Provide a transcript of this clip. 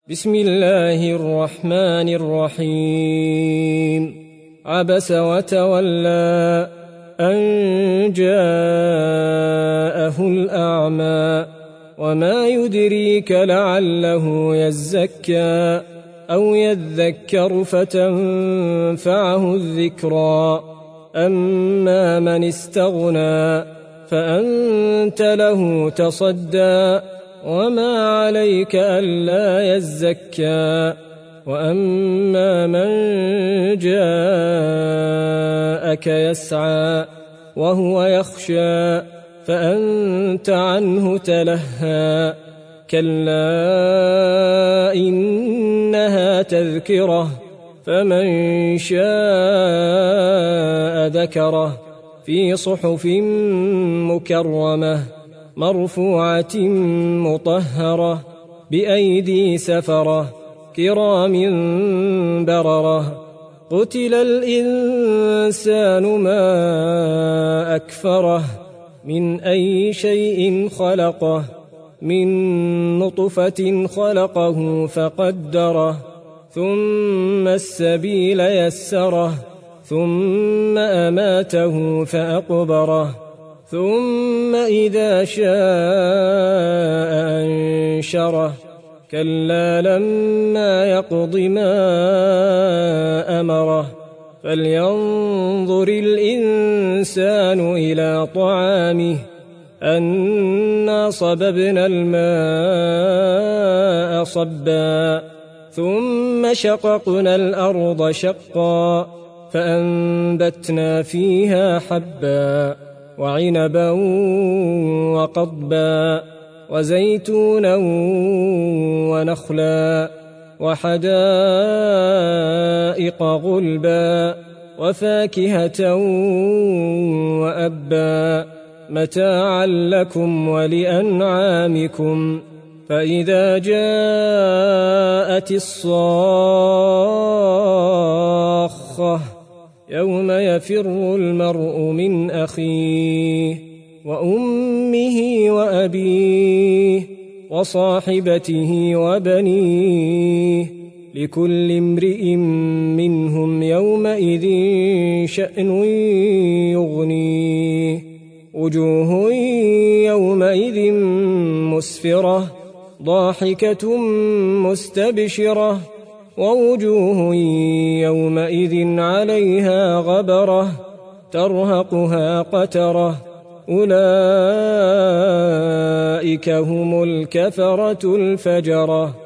بسم الله الرحمن الرحيم عبس وتولى أن جاءه الأعمى وما يدريك لعله يزكى أو يذكر فتنفعه الذكرى أما من استغنى فأنت له تصدى وما عليك ألا يزكى وأما من جاءك يسعى وهو يخشى فأنت عنه تلهى كلا إنها تذكرة فمن شاء ذكره في صحف مكرمة مرفوعة مطهرة بأيدي سفرة كرام بررة قتل الإنسان ما أكفره من أي شيء خلقه من نطفة خلقه فقدره ثم السبيل يسره ثم أماته فأقبره ثم إذا شاء أنشره كلا لما يقض ما أمره فلينظر الإنسان إلى طعامه أنا صببنا الماء صبا ثم شققنا الأرض شقا فأنبتنا فيها حبا وعنبا وقضبا وزيتونا ونخلا وحدائق غلبا وفاكهة وأبا متاعا لكم ولأنعامكم فإذا جاءت الصاخة يوم يفر المرء من أخيه وأمه وأبيه وصاحبته وبنيه لكل امرئ منهم يومئذ شأن يغنيه وجوه يومئذ مسفرة ضاحكة مستبشرة ووجوه يومئذ عليها غبرة ترهقها قترة أولئك هم الكفرة الفجرة.